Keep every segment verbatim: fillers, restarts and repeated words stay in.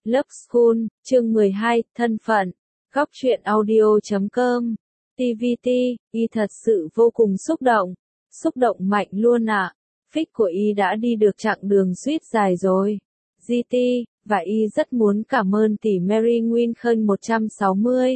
Love School, chương mười hai, thân phận. Góc truyện audio chấm com. tê vê tê, y thật sự vô cùng xúc động. Xúc động mạnh luôn ạ. À. Fic của y đã đi được chặng đường suýt dài rồi. giê tê, và y rất muốn cảm ơn tỷ Mary Winkhân một trăm sáu mươi.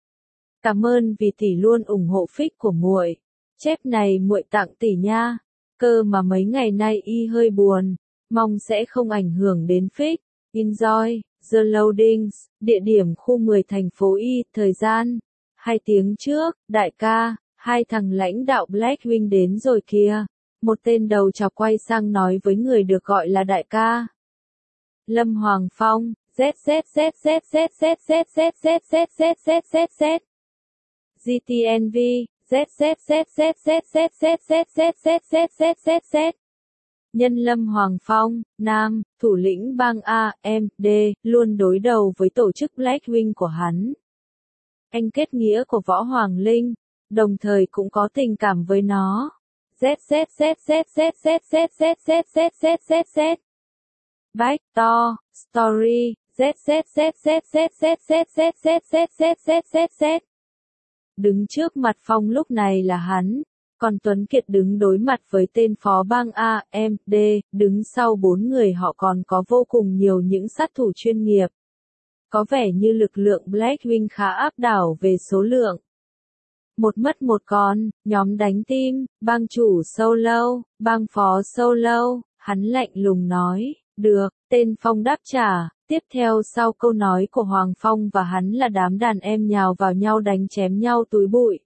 Cảm ơn vì tỷ luôn ủng hộ Fic của muội. Chép này muội tặng tỷ nha. Cơ mà mấy ngày nay y hơi buồn, mong sẽ không ảnh hưởng đến Fic. Enjoy, The Loadings, địa điểm khu mười thành phố Y, thời gian. Hai tiếng trước, đại ca, hai thằng lãnh đạo Blackwing đến rồi kìa. Một tên đầu chọc quay sang nói với người được gọi là đại ca. Lâm Hoàng Phong, Z Z Z Z Z Z Z Z Z Z Z Z Z Z. giê tê en vê, Z Z Z Z Z Z Z Z Z Z Z Z Z Z. Nhân Lâm Hoàng Phong, Nam, thủ lĩnh bang A M D, luôn đối đầu với tổ chức Blackwing của hắn. Anh kết nghĩa của Võ Hoàng Linh, đồng thời cũng có tình cảm với nó. Z Z Z Z Z Z Z Z Z Z Z Z Z. Back to, story, Z Z Z Z Z Z Z Z Z Z Z Z Z Z. Đứng trước mặt Phong lúc này là hắn. Còn Tuấn Kiệt đứng đối mặt với tên phó bang A M D, đứng sau bốn người họ còn có vô cùng nhiều những sát thủ chuyên nghiệp. Có vẻ như lực lượng Blackwing khá áp đảo về số lượng. Một mất một con, nhóm đánh tim, bang chủ Solo, bang phó Solo, hắn lạnh lùng nói, được, tên Phong đáp trả. Tiếp theo sau câu nói của Hoàng Phong và hắn là đám đàn em nhào vào nhau đánh chém nhau túi bụi.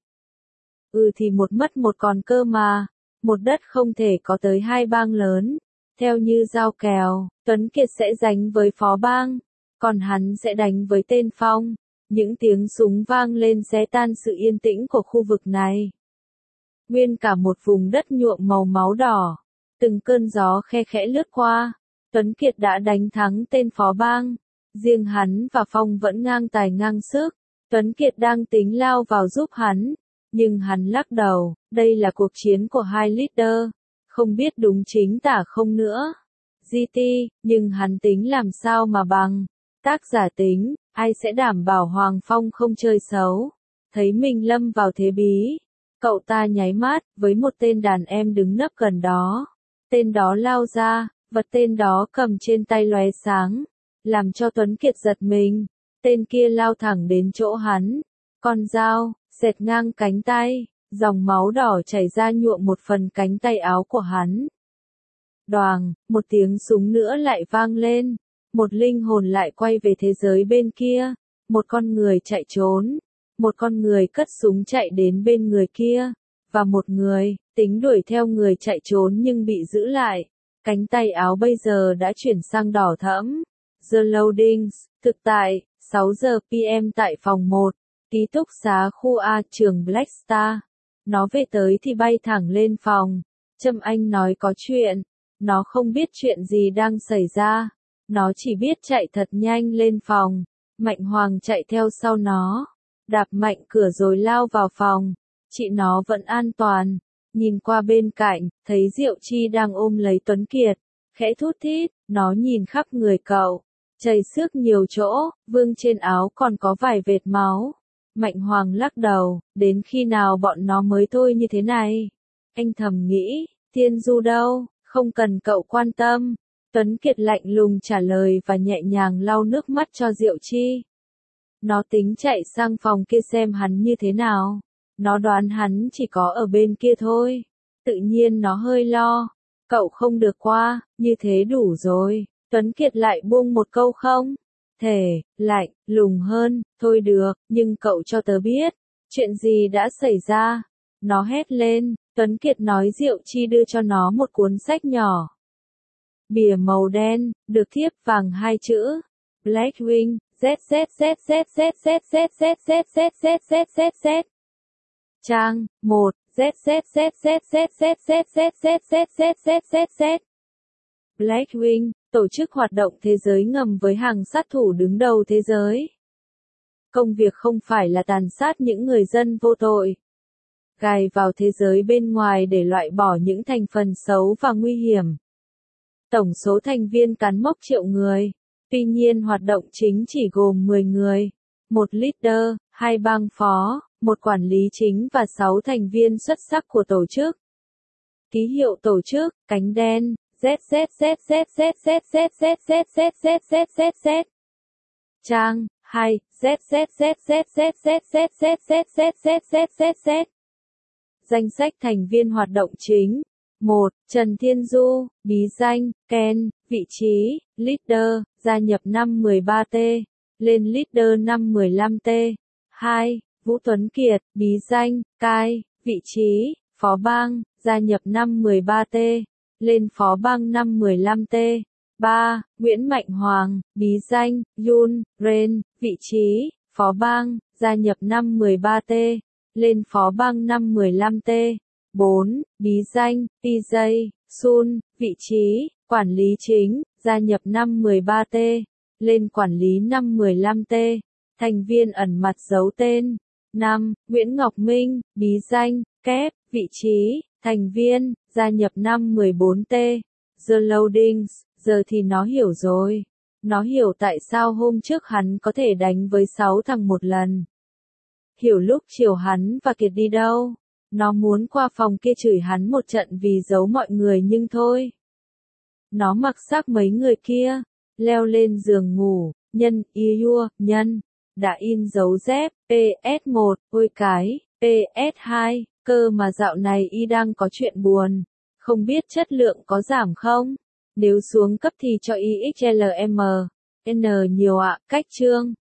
Ừ thì một mất một còn cơ mà, một đất không thể có tới hai bang lớn. Theo như giao kèo, Tuấn Kiệt sẽ đánh với phó bang, còn hắn sẽ đánh với tên Phong. Những tiếng súng vang lên xé tan sự yên tĩnh của khu vực này. Nguyên cả một vùng đất nhuộm màu máu đỏ, từng cơn gió khe khẽ lướt qua. Tuấn Kiệt đã đánh thắng tên phó bang, riêng hắn và Phong vẫn ngang tài ngang sức. Tuấn Kiệt đang tính lao vào giúp hắn. Nhưng hắn lắc đầu, đây là cuộc chiến của hai leader, không biết đúng chính tả không nữa. giê tê, nhưng hắn tính làm sao mà bằng. Tác giả tính, ai sẽ đảm bảo Hoàng Phong không chơi xấu. Thấy mình lâm vào thế bí, cậu ta nháy mắt với một tên đàn em đứng nấp gần đó. Tên đó lao ra, vật tên đó cầm trên tay lóe sáng, làm cho Tuấn Kiệt giật mình. Tên kia lao thẳng đến chỗ hắn, con dao xẹt ngang cánh tay, dòng máu đỏ chảy ra nhuộm một phần cánh tay áo của hắn. Đoàng, một tiếng súng nữa lại vang lên, một linh hồn lại quay về thế giới bên kia, một con người chạy trốn, một con người cất súng chạy đến bên người kia, và một người, tính đuổi theo người chạy trốn nhưng bị giữ lại, cánh tay áo bây giờ đã chuyển sang đỏ thẫm. The Loadings, thực tại, sáu giờ pê em tại phòng một. Ký túc xá khu A trường Blackstar. Nó về tới thì bay thẳng lên phòng. Trâm Anh nói có chuyện. Nó không biết chuyện gì đang xảy ra. Nó chỉ biết chạy thật nhanh lên phòng. Mạnh Hoàng chạy theo sau nó. Đạp mạnh cửa rồi lao vào phòng. Chị nó vẫn an toàn. Nhìn qua bên cạnh, thấy Diệu Chi đang ôm lấy Tuấn Kiệt. Khẽ thút thít, nó nhìn khắp người cậu. Chảy xước nhiều chỗ, vương trên áo còn có vài vệt máu. Mạnh Hoàng lắc đầu, đến khi nào bọn nó mới thôi như thế này? Anh thầm nghĩ, Thiên Du đâu, không cần cậu quan tâm. Tuấn Kiệt lạnh lùng trả lời và nhẹ nhàng lau nước mắt cho Diệu Chi. Nó tính chạy sang phòng kia xem hắn như thế nào. Nó đoán hắn chỉ có ở bên kia thôi. Tự nhiên nó hơi lo. Cậu không được qua, như thế đủ rồi. Tuấn Kiệt lại buông một câu không? Thể, lạnh, lùng hơn, thôi được, nhưng cậu cho tớ biết, chuyện gì đã xảy ra? Nó hét lên, Tuấn Kiệt nói Diệu Chi đưa cho nó một cuốn sách nhỏ. Bìa màu đen, được thiếp vàng hai chữ, Blackwing, Z Z Z Z Z Z Z Z Z Z Z Z Z Z. Trang, một, Z Z Z Z Z Z Z Z Z Z Z Z Z Z. Blackwing, tổ chức hoạt động thế giới ngầm với hàng sát thủ đứng đầu thế giới. Công việc không phải là tàn sát những người dân vô tội. Gài vào thế giới bên ngoài để loại bỏ những thành phần xấu và nguy hiểm. Tổng số thành viên cán mốc triệu người. Tuy nhiên hoạt động chính chỉ gồm mười người, một leader, hai bang phó, một quản lý chính và sáu thành viên xuất sắc của tổ chức. Ký hiệu tổ chức, cánh đen, Z Z Z Z Z Z Z Z Z Z Z Z Z Z. Trang, hai, Z Z Z Z Z Z Z Z Z Z Z Z Z Z. Danh sách thành viên hoạt động chính. một. Trần Thiên Du, bí danh, Ken, vị trí, leader, gia nhập năm mười ba T, lên leader năm mười lăm T. hai. Vũ Tuấn Kiệt, bí danh, Kai, vị trí, phó bang, gia nhập năm mười ba T, lên phó bang năm mười lăm T. ba. Nguyễn Mạnh Hoàng, bí danh, Yun, Ren, vị trí, phó bang, gia nhập năm mười ba T, lên phó bang năm mười lăm T. bốn. Bí danh, pê jay, Sun, vị trí, quản lý chính, gia nhập năm mười ba T, lên quản lý năm mười lăm T. Thành viên ẩn mặt giấu tên. năm. Nguyễn Ngọc Minh, bí danh, Kép, vị trí, thành viên, gia nhập năm mười bốn T. The Loadings, giờ thì nó hiểu rồi. Nó hiểu tại sao hôm trước hắn có thể đánh với sáu thằng một lần. Hiểu lúc chiều hắn và Kiệt đi đâu. Nó muốn qua phòng kia chửi hắn một trận vì giấu mọi người nhưng thôi. Nó mặc xác mấy người kia, leo lên giường ngủ, nhân, yêu, nhân, đã in dấu dép, P S một, ôi cái, P S hai, cơ mà dạo này y đang có chuyện buồn, không biết chất lượng có giảm không? Nếu xuống cấp thì cho y X L M, N nhiều ạ, cách chương.